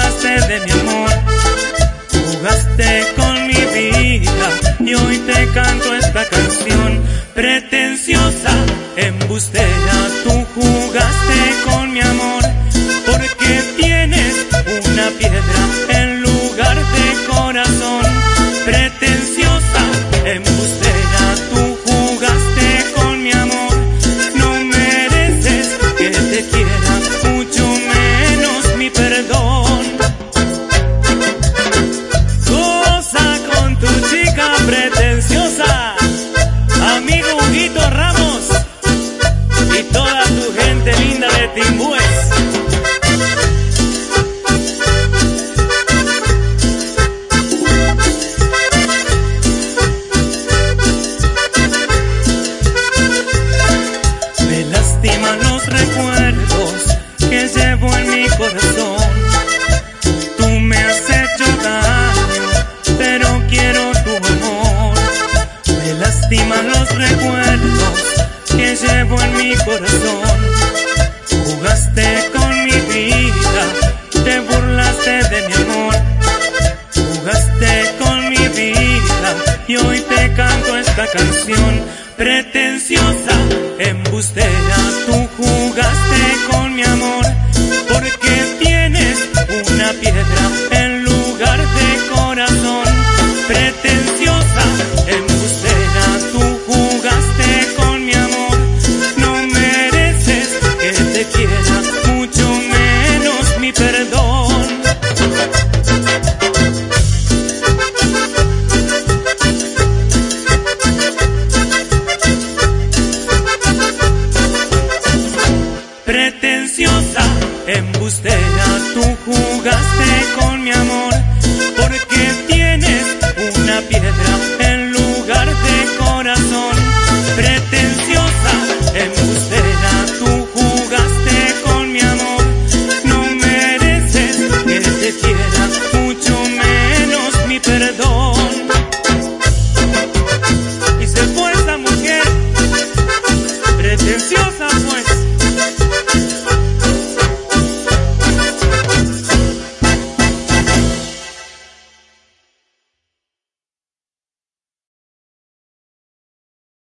burlaste de mi amor, jugaste con mi vida y hoy te canto esta canción. Pretenciosa, embustera, tú jugaste con mi amor, porque tienes una piedra en lugar de corazón. Pretenciosa, embustera, tú jugaste con mi amor, no mereces que te quiera, mucho menos mi perdón. Goza con tu chica pretenciosa, amigo Huguito Ramos y toda tu gente linda de Timbúes. Me lastiman los recuerdos que llevo en mi corazón. Tú me has hecho daño, pero quiero tu amor. Me lastiman los recuerdos que llevo en mi corazón. Jugaste con mi vida, te burlaste de mi amor. Jugaste con mi vida y hoy te canto esta canción. Pretenciosa, embustera, tú jugaste con mi amor, porque tienes una piedra en lugar de corazón. Pretenciosa, embustera, tú jugaste con mi amor, no mereces que te quiera, mucho menos mi perdón. Pretenciosa, embustera, tú jugaste con mi amor.